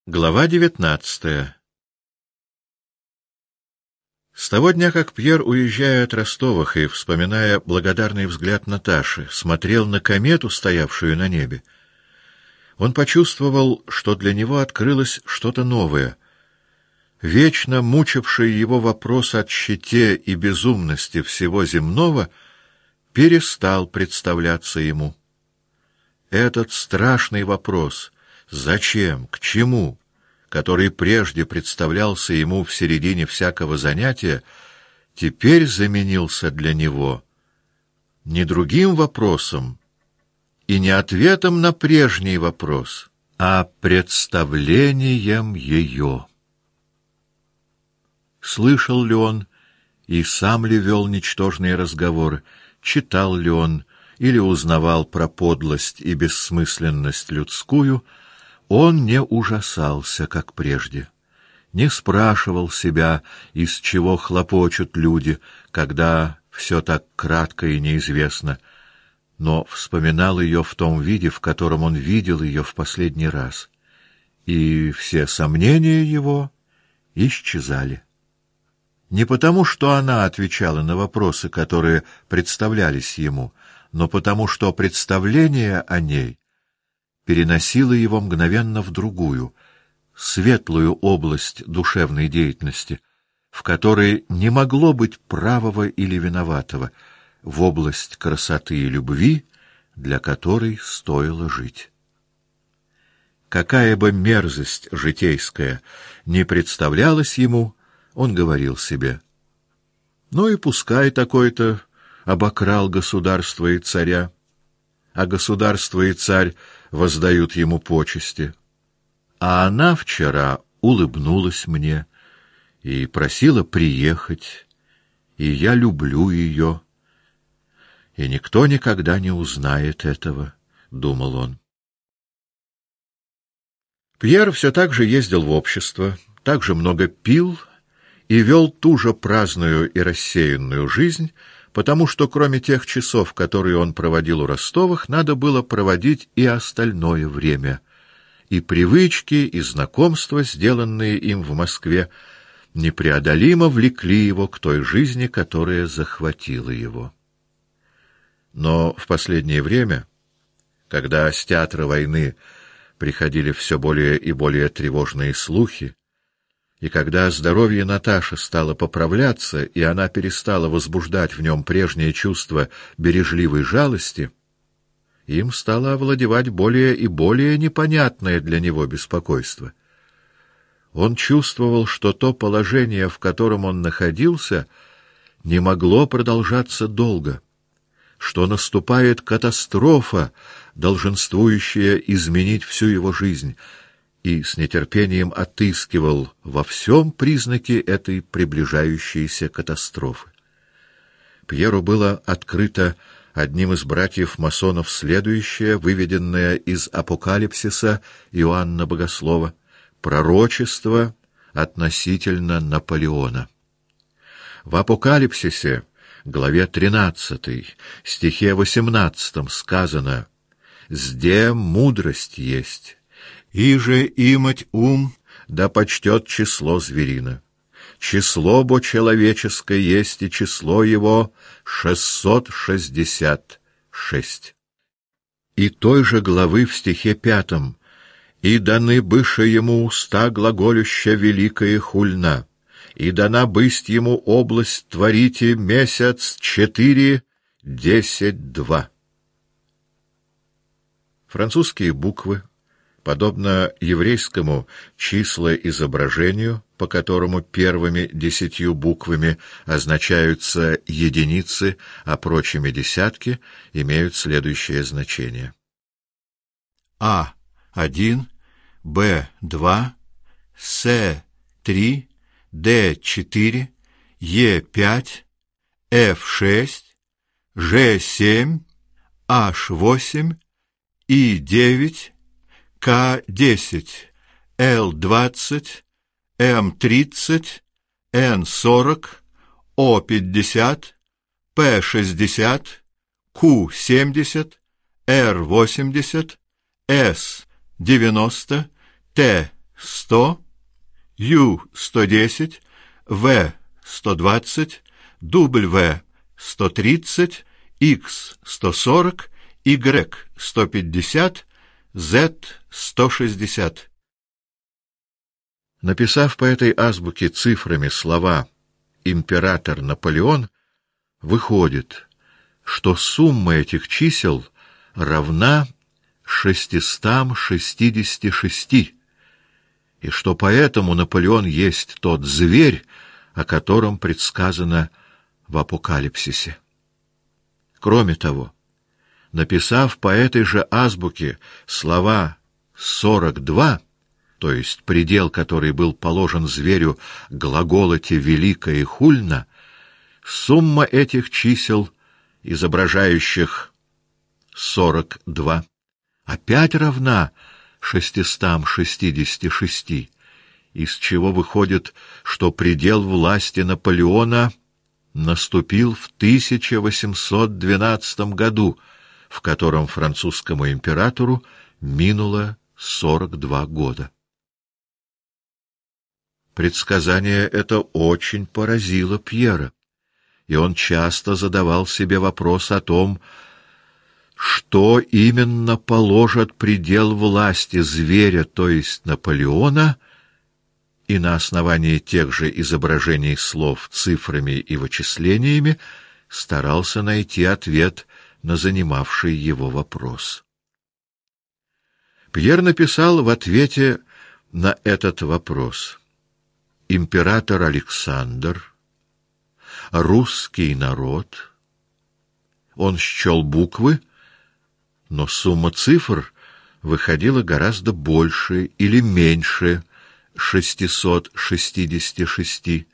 Глава 19. С того дня, как Пьер, уезжая от Ростовых и вспоминая благодарный взгляд Наташи, смотрел на комету, стоявшую на небе, он почувствовал, что для него открылось что-то новое. Вечно мучивший его вопрос о тщете и безумности всего земного перестал представляться ему. Этот страшный вопрос — зачем, к чему, который прежде представлялся ему в середине всякого занятия, теперь заменился для него не другим вопросом и не ответом на прежний вопрос, а представлением ее. Слышал ли он и сам ли вел ничтожные разговоры, читал ли он или узнавал про подлость и бессмысленность людскую, он не ужасался, как прежде, не спрашивал себя, из чего хлопочут люди, когда все так кратко и неизвестно, но вспоминал ее в том виде, в котором он видел ее в последний раз, и все сомнения его исчезали. Не потому, что она отвечала на вопросы, которые представлялись ему, но потому, что представление о ней переносило его мгновенно в другую, светлую область душевной деятельности, в которой не могло быть правого или виноватого, в область красоты и любви, для которой стоило жить. Какая бы мерзость житейская ни представлялась ему, он говорил себе: ну и пускай такой-то обокрал государство и царя, а государство и царь воздают ему почести. А она вчера улыбнулась мне и просила приехать, и я люблю ее, и никто никогда не узнает этого, — думал он. Пьер все так же ездил в общество, так же много пил и вел ту же праздную и рассеянную жизнь, потому что кроме тех часов, которые он проводил у Ростовых, надо было проводить и остальное время. И привычки, и знакомства, сделанные им в Москве, непреодолимо влекли его к той жизни, которая захватила его. Но в последнее время, когда с театра войны приходили все более и более тревожные слухи, и когда здоровье Наташи стало поправляться, и она перестала возбуждать в нем прежнее чувство бережливой жалости, им стало овладевать более и более непонятное для него беспокойство. Он чувствовал, что то положение, в котором он находился, не могло продолжаться долго, что наступает катастрофа, долженствующая изменить всю его жизнь, и с нетерпением отыскивал во всем признаки этой приближающейся катастрофы. Пьеру было открыто одним из братьев-масонов следующее, выведенное из Апокалипсиса Иоанна Богослова, пророчество относительно Наполеона. В Апокалипсисе, главе 13, стихе 18 сказано: «Сде мудрость есть, иже имать ум, да почтет число зверина. Число бо человеческое есть, и число его 666». И той же главы в стихе 5: «И даны быше ему уста глаголюща великая хульна, и дана бысть ему область творите месяц 4, 10, 2». Французские буквы, подобно еврейскому числоизображению, по которому первыми 10 буквами означаются единицы, а прочими десятки, имеют следующее значение: А1, Б2, С3, Д4, Е5, Ф6, Ж7, H8, И9, К10, Л20, М30, Н40, О50, П60, Q70, Р80, С90, Т 100, Ю-110, В-120, W-130, X-140, Y-150, Z-160. Написав по этой азбуке цифрами слова «император Наполеон», выходит, что сумма этих чисел равна 666, и что поэтому Наполеон есть тот зверь, о котором предсказано в Апокалипсисе. Кроме того, написав по этой же азбуке слова 42, то есть предел, который был положен зверю глаголоте «велико» и «хульно», сумма этих чисел, изображающих 42, опять равна 666, из чего выходит, что предел власти Наполеона наступил в 1812 году, в котором французскому императору минуло 42 года. Предсказание это очень поразило Пьера, и он часто задавал себе вопрос о том, что именно положит предел власти зверя, то есть Наполеона, и на основании тех же изображений слов цифрами и вычислениями старался найти ответ на занимавший его вопрос. Пьер написал в ответе на этот вопрос: «Император Александр, русский народ». Он счел буквы, но сумма цифр выходила гораздо больше или меньше 666.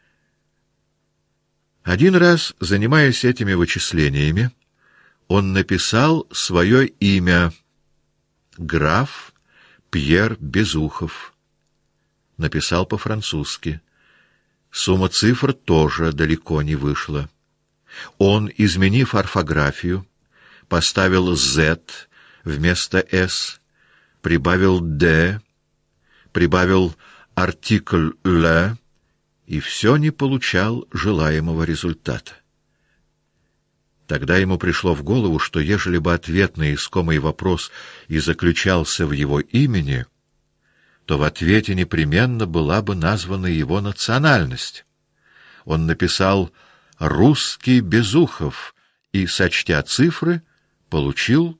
Один раз, занимаясь этими вычислениями, он написал свое имя — граф Пьер Безухов. Написал по-французски. Сумма цифр тоже далеко не вышла. Он, изменив орфографию, поставил «Z» вместо «S», прибавил «D», прибавил артикль «le», и все не получал желаемого результата. Тогда ему пришло в голову, что ежели бы ответ на искомый вопрос и заключался в его имени, то в ответе непременно была бы названа его национальность. Он написал «Русский Безухов» и, сочтя цифры, получил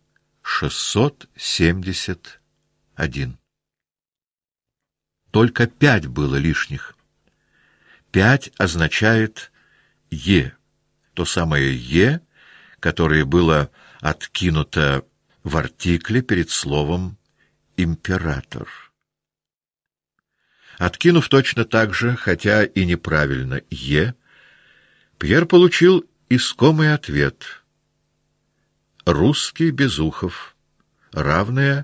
671. Только 5 было лишних. 5 означает «е», то самое «е», которое было откинуто в артикле перед словом «император». Откинув точно так же, хотя и неправильно, «е», Пьер получил искомый ответ: «Русский Безухов», равное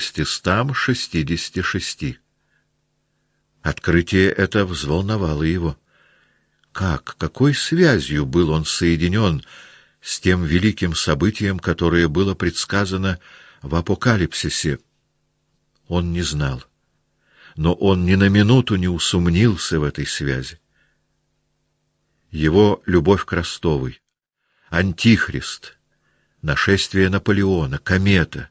666. Открытие это взволновало его. Какой связью был он соединен с тем великим событием, которое было предсказано в Апокалипсисе? Он не знал, но он ни на минуту не усомнился в этой связи. Его любовь к Ростовой, Антихрист, нашествие Наполеона, комета,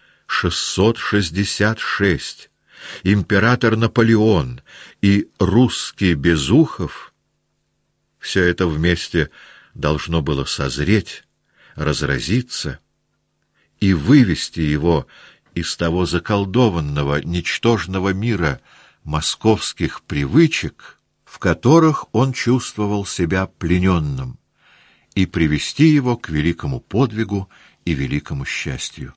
666, император Наполеон и русский Безухов — все это вместе должно было созреть, разразиться и вывести его из того заколдованного, ничтожного мира московских привычек, в которых он чувствовал себя плененным, и привести его к великому подвигу и великому счастью.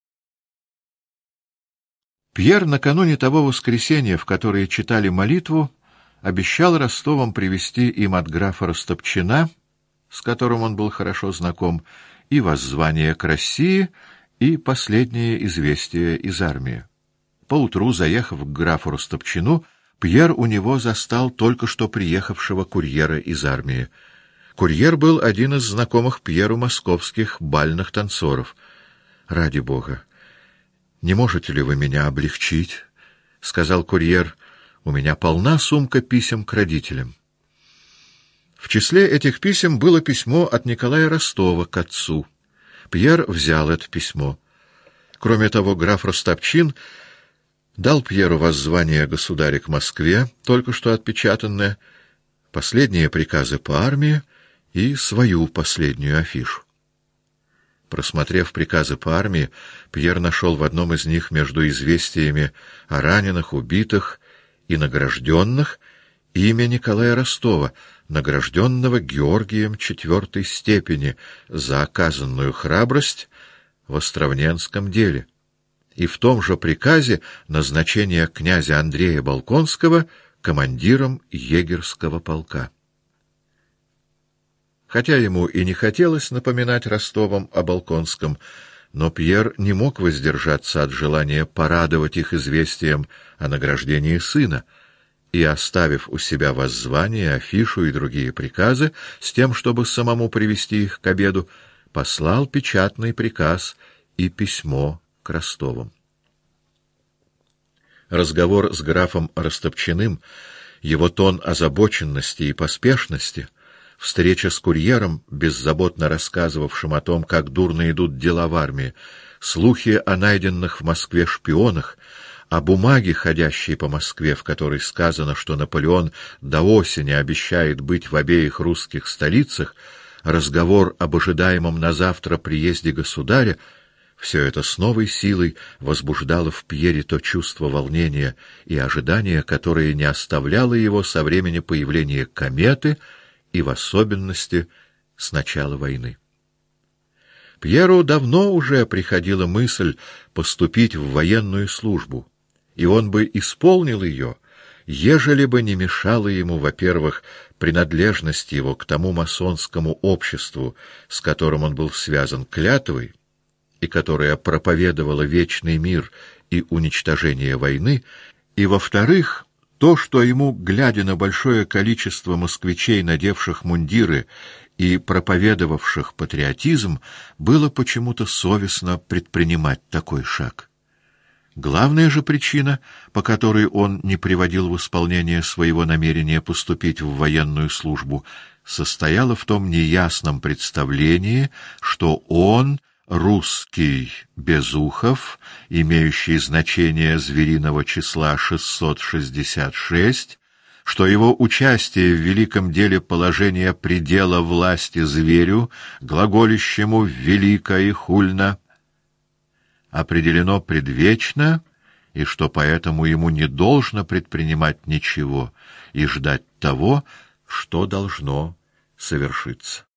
Пьер накануне того воскресенья, в которое читали молитву, обещал Ростовым привезти им от графа Растопчина, с которым он был хорошо знаком, и воззвание к России, и последнее известие из армии. Поутру, заехав к графу Растопчину, Пьер у него застал только что приехавшего курьера из армии. Курьер был один из знакомых Пьеру московских бальных танцоров. «Ради Бога, не можете ли вы меня облегчить?» — сказал курьер, — у меня полна сумка писем к родителям. В числе этих писем было письмо от Николая Ростова к отцу. Пьер взял это письмо. Кроме того, граф Ростопчин дал Пьеру воззвание государя к Москве, только что отпечатанное, последние приказы по армии и свою последнюю афишу. Просмотрев приказы по армии, Пьер нашел в одном из них между известиями о раненых, убитых и награжденных имя Николая Ростова, награжденного Георгием IV степени за оказанную храбрость в Островненском деле, и в том же приказе назначение князя Андрея Болконского командиром егерского полка. Хотя ему и не хотелось напоминать Ростовам о Болконском, но Пьер не мог воздержаться от желания порадовать их известием о награждении сына, и, оставив у себя воззвание, афишу и другие приказы, с тем, чтобы самому привести их к обеду, послал печатный приказ и письмо к Ростовым. Разговор с графом Ростопчиным, его тон озабоченности и поспешности, встреча с курьером, беззаботно рассказывавшим о том, как дурно идут дела в армии, слухи о найденных в Москве шпионах, о бумаге, ходящей по Москве, в которой сказано, что Наполеон до осени обещает быть в обеих русских столицах, разговор об ожидаемом на завтра приезде государя — все это с новой силой возбуждало в Пьере то чувство волнения и ожидания, которое не оставляло его со времени появления кометы и в особенности с начала войны. Пьеру давно уже приходила мысль поступить в военную службу, и он бы исполнил ее, ежели бы не мешала ему, во-первых, принадлежность его к тому масонскому обществу, с которым он был связан клятвой, и которое проповедовало вечный мир и уничтожение войны, и, во-вторых, то, что ему, глядя на большое количество москвичей, надевших мундиры и проповедовавших патриотизм, было почему-то совестно предпринимать такой шаг. Главная же причина, по которой он не приводил в исполнение своего намерения поступить в военную службу, состояла в том неясном представлении, что он русский Безухов, имеющий значение звериного числа 666, что его участие в великом деле положения предела власти зверю, глаголющему велико и хульно, определено предвечно, и что поэтому ему не должно предпринимать ничего и ждать того, что должно совершиться.